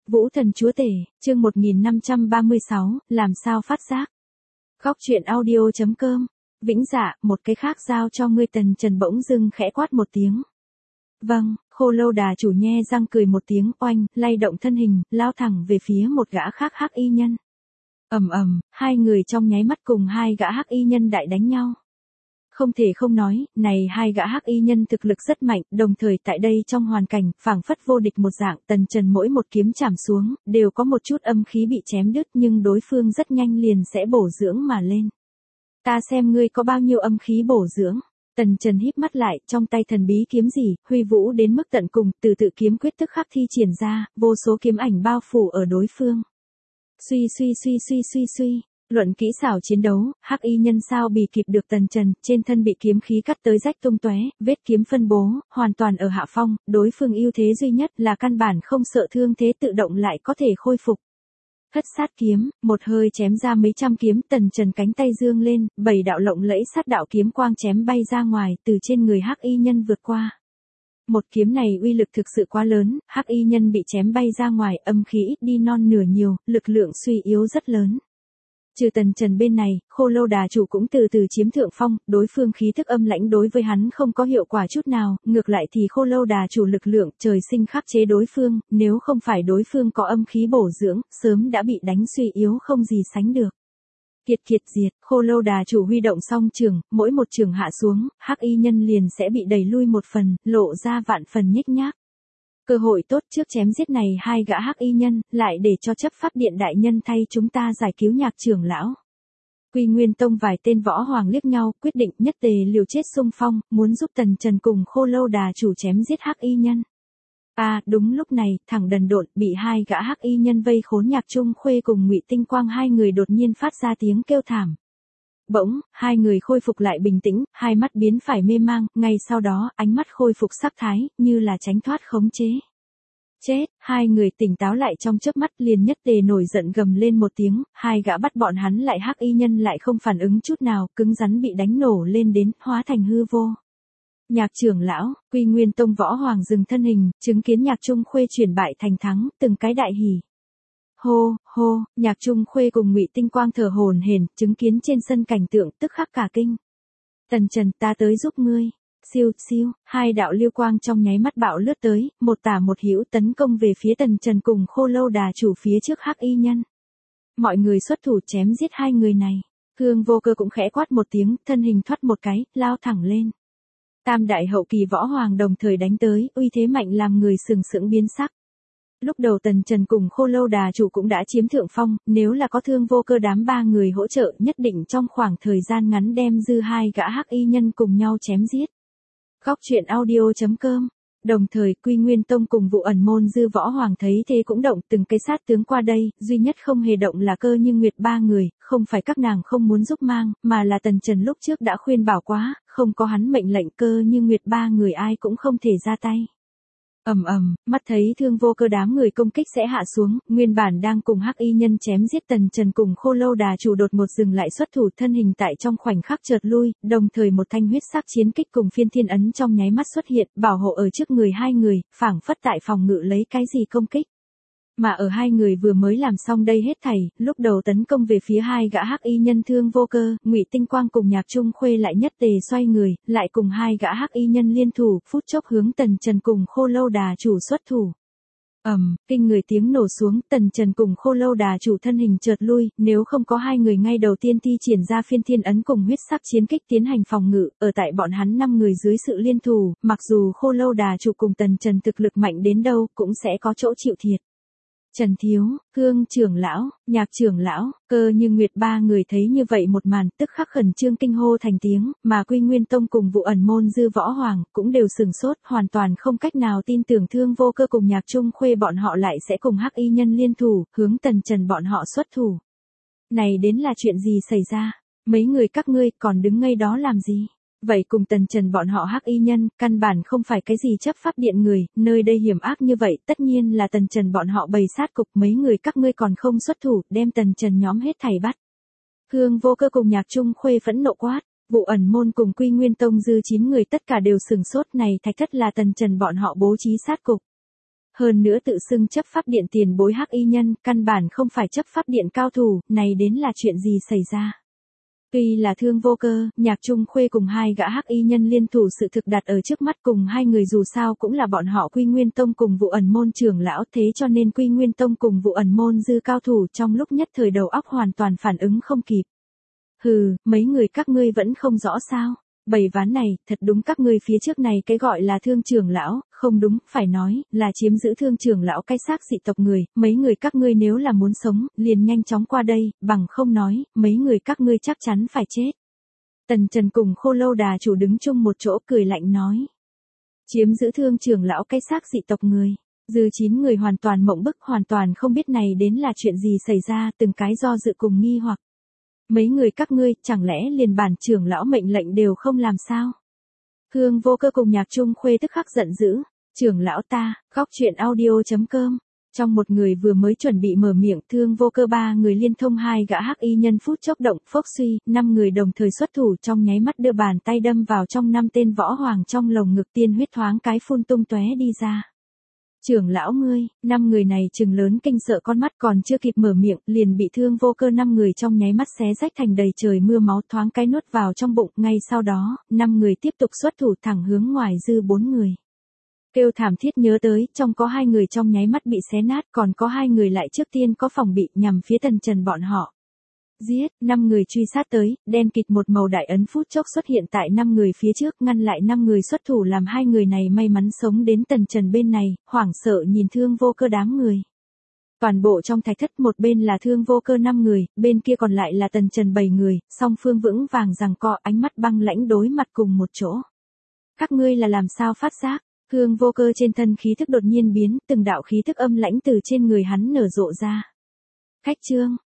Vũ thần chúa tể, chương 1536, làm sao phát giác. Góc truyện audio.com. Vĩnh Dạ, một cái khác giao cho ngươi. Tần Trần bỗng dưng khẽ quát một tiếng. Vâng, Khô Lâu Đà chủ nhe răng cười một tiếng, oanh, lay động thân hình, lao thẳng về phía một gã khác hắc y nhân. Hai người trong nháy mắt cùng hai gã hắc y nhân đại đánh nhau. Không thể không nói, này hai gã hắc y nhân thực lực rất mạnh, đồng thời tại đây trong hoàn cảnh, phảng phất vô địch một dạng. Tần Trần mỗi một kiếm chạm xuống, đều có một chút âm khí bị chém đứt, nhưng đối phương rất nhanh liền sẽ bổ dưỡng mà lên. Ta xem ngươi có bao nhiêu âm khí bổ dưỡng. Tần Trần híp mắt lại, trong tay thần bí kiếm gì, huy vũ đến mức tận cùng, từ tự kiếm quyết tức khắc thi triển ra, vô số kiếm ảnh bao phủ ở đối phương. Suy. Luận kỹ xảo chiến đấu, hắc y nhân sao bị kịp được Tần Trần, trên thân bị kiếm khí cắt tới rách tung tóe, vết kiếm phân bố, hoàn toàn ở hạ phong, đối phương ưu thế duy nhất là căn bản không sợ thương thế tự động lại có thể khôi phục. Thất sát kiếm, một hơi chém ra mấy trăm kiếm. Tần Trần cánh tay dương lên, 7 đạo lộng lẫy sát đạo kiếm quang chém bay ra ngoài, từ trên người hắc y nhân vượt qua. Một kiếm này uy lực thực sự quá lớn, hắc y nhân bị chém bay ra ngoài, âm khí ít đi non nửa nhiều, lực lượng suy yếu rất lớn. Trừ Tần Trần bên này, Khô Lâu Đà chủ cũng từ từ chiếm thượng phong, đối phương khí thức âm lãnh đối với hắn không có hiệu quả chút nào, ngược lại thì Khô Lâu Đà chủ lực lượng trời sinh khắc chế đối phương, nếu không phải đối phương có âm khí bổ dưỡng, sớm đã bị đánh suy yếu không gì sánh được. Kiệt diệt, Khô Lâu Đà chủ huy động song trường, mỗi một trường hạ xuống, hắc y nhân liền sẽ bị đẩy lui một phần, lộ ra vạn phần nhếch nhác. Cơ hội tốt trước chém giết này hai gã hắc y nhân, lại để cho chấp pháp điện đại nhân thay chúng ta giải cứu Nhạc trưởng lão. Quy Nguyên Tông vài tên võ hoàng liếc nhau, quyết định nhất tề liều chết xung phong, muốn giúp Tần Trần cùng Khô Lâu Đà chủ chém giết hắc y nhân. Đúng lúc này, thẳng đần độn, bị hai gã hắc y nhân vây khốn. Nhạc Trung Khuê cùng Ngụy Tinh Quang hai người đột nhiên phát ra tiếng kêu thảm. Bỗng, hai người khôi phục lại bình tĩnh, hai mắt biến phải mê mang, ngay sau đó, ánh mắt khôi phục sắc thái, như là tránh thoát khống chế. Chết, hai người tỉnh táo lại trong chớp mắt, liền nhất tề nổi giận gầm lên một tiếng, hai gã bắt bọn hắn lại hắc y nhân lại không phản ứng chút nào, cứng rắn bị đánh nổ lên đến, hóa thành hư vô. Nhạc trưởng lão, Quy Nguyên Tông võ hoàng dừng thân hình, chứng kiến Nhạc Trung Khuê chuyển bại thành thắng, từng cái đại hỉ. Hô, Nhạc Trung Khuê cùng Ngụy Tinh Quang thở hổn hển, chứng kiến trên sân cảnh tượng tức khắc cả kinh. Tần Trần, ta tới giúp ngươi. Siêu, hai đạo lưu quang trong nháy mắt bạo lướt tới, một tả một hữu tấn công về phía Tần Trần cùng Khô Lâu Đà chủ phía trước hắc y nhân. Mọi người xuất thủ chém giết hai người này. Hương Vô Cơ cũng khẽ quát một tiếng, thân hình thoát một cái, lao thẳng lên. Tam đại hậu kỳ võ hoàng đồng thời đánh tới, uy thế mạnh làm người sừng sững biến sắc. Lúc đầu Tần Trần cùng Khô Lâu Đà chủ cũng đã chiếm thượng phong, nếu là có Thương Vô Cơ đám ba người hỗ trợ, nhất định trong khoảng thời gian ngắn đem dư hai gã hắc y nhân cùng nhau chém giết. Góc truyện audio.com. Đồng thời, Quy Nguyên Tông cùng Vụ Ẩn môn dư võ hoàng thấy thế cũng động, từng cái sát tướng qua đây, duy nhất không hề động là Cơ Như Nguyệt ba người, không phải các nàng không muốn giúp mang, mà là Tần Trần lúc trước đã khuyên bảo quá, không có hắn mệnh lệnh Cơ Như Nguyệt ba người ai cũng không thể ra tay. Mắt thấy Thương Vô Cơ đám người công kích sẽ hạ xuống, nguyên bản đang cùng hắc y nhân chém giết Tần Trần cùng Khô Lâu Đà chủ đột ngột dừng lại xuất thủ, thân hình tại trong khoảnh khắc chợt lui, đồng thời một thanh huyết sắc chiến kích cùng phiên thiên ấn trong nháy mắt xuất hiện, bảo hộ ở trước người hai người, phảng phất tại phòng ngự lấy cái gì công kích. Mà ở hai người vừa mới làm xong đây hết thảy, lúc đầu tấn công về phía hai gã hắc y nhân Thương Vô Cơ, Ngụy Tinh Quang cùng Nhạc Trung Khuê lại nhất tề xoay người, lại cùng hai gã hắc y nhân liên thủ, phút chốc hướng Tần Trần cùng Khô Lâu Đà chủ xuất thủ. Kinh người tiếng nổ xuống, Tần Trần cùng Khô Lâu Đà chủ thân hình chợt lui, nếu không có hai người ngay đầu tiên thi triển ra phiên thiên ấn cùng huyết sắc chiến kích tiến hành phòng ngự, ở tại bọn hắn 5 người dưới sự liên thủ, mặc dù Khô Lâu Đà chủ cùng Tần Trần thực lực mạnh đến đâu, cũng sẽ có chỗ chịu thiệt. Trần Thiếu, Hương trưởng lão, Nhạc trưởng lão, Cơ Như Nguyệt ba người thấy như vậy một màn, tức khắc khẩn trương kinh hô thành tiếng, mà Quy Nguyên Tông cùng Vụ Ẩn môn dư võ hoàng cũng đều sừng sốt, hoàn toàn không cách nào tin tưởng Thương Vô Cơ cùng Nhạc Trung Khuê bọn họ lại sẽ cùng hắc y nhân liên thủ, hướng Tần Trần bọn họ xuất thủ. Này đến là chuyện gì xảy ra? Mấy người các ngươi còn đứng ngây đó làm gì? Vậy cùng Tần Trần bọn họ hắc y nhân, căn bản không phải cái gì chấp pháp điện người, nơi đây hiểm ác như vậy, tất nhiên là Tần Trần bọn họ bày sát cục, mấy người các ngươi còn không xuất thủ, đem Tần Trần nhóm hết thảy bắt. Hương Vô Cơ cùng Nhạc Trung Khuê phẫn nộ quát, Vụ Ẩn môn cùng Quy Nguyên Tông dư 9 người tất cả đều sừng sốt, này thạch thất là Tần Trần bọn họ bố trí sát cục. Hơn nữa tự xưng chấp pháp điện tiền bối hắc y nhân, căn bản không phải chấp pháp điện cao thủ, này đến là chuyện gì xảy ra. Tuy là Thương Vô Cơ, Nhạc Trung Khuê cùng hai gã hắc y nhân liên thủ sự thực đặt ở trước mắt cùng hai người dù sao cũng là bọn họ Quy Nguyên Tông cùng Vụ Ẩn Môn trưởng lão, thế cho nên Quy Nguyên Tông cùng Vụ Ẩn Môn dư cao thủ trong lúc nhất thời đầu óc hoàn toàn phản ứng không kịp. Hừ, mấy người các ngươi vẫn không rõ sao? Bầy ván này, thật đúng các ngươi phía trước này cái gọi là Thương trưởng lão, không đúng, phải nói, là chiếm giữ Thương trưởng lão cái xác dị tộc người, mấy người các ngươi nếu là muốn sống, liền nhanh chóng qua đây, bằng không nói, mấy người các ngươi chắc chắn phải chết. Tần Trần cùng Khô Lâu Đà chủ đứng chung một chỗ cười lạnh nói. Chiếm giữ Thương trưởng lão cái xác dị tộc người. Dư 9 người hoàn toàn mộng bức, hoàn toàn không biết này đến là chuyện gì xảy ra, từng cái do dự cùng nghi hoặc. Mấy người các ngươi, chẳng lẽ liền bản trưởng lão mệnh lệnh đều không làm sao? Thương Vô Cơ cùng Nhạc Trung Khuê tức khắc giận dữ. Trưởng lão ta, góc chuyện audio.com. Trong một người vừa mới chuẩn bị mở miệng, Thương Vô Cơ ba người liên thông hai gã hắc y nhân phút chốc động, phốc suy, 5 người đồng thời xuất thủ trong nháy mắt đưa bàn tay đâm vào trong 5 tên võ hoàng trong lồng ngực, tiên huyết thoáng cái phun tung tóe đi ra. Trưởng lão ngươi, 5 người này trừng lớn kinh sợ con mắt còn chưa kịp mở miệng, liền bị Thương Vô Cơ 5 người trong nháy mắt xé rách thành đầy trời mưa máu thoáng cái nuốt vào trong bụng, ngay sau đó, 5 người tiếp tục xuất thủ thẳng hướng ngoài dư 4 người. Kêu thảm thiết nhớ tới, trong có 2 người trong nháy mắt bị xé nát, còn có 2 người lại trước tiên có phòng bị nhằm phía Tần Trần bọn họ. Giết, 5 người truy sát tới, đen kịt một màu đại ấn phút chốc xuất hiện tại 5 người phía trước, ngăn lại 5 người xuất thủ làm 2 người này may mắn sống đến Tần Trần bên này, hoảng sợ nhìn Thương Vô Cơ đám người. Toàn bộ trong thạch thất một bên là Thương Vô Cơ 5 người, bên kia còn lại là Tần Trần 7 người, song phương vững vàng giằng co, ánh mắt băng lãnh đối mặt cùng một chỗ. Các ngươi là làm sao phát giác? Thương Vô Cơ trên thân khí thức đột nhiên biến, từng đạo khí thức âm lãnh từ trên người hắn nở rộ ra. Khách trương,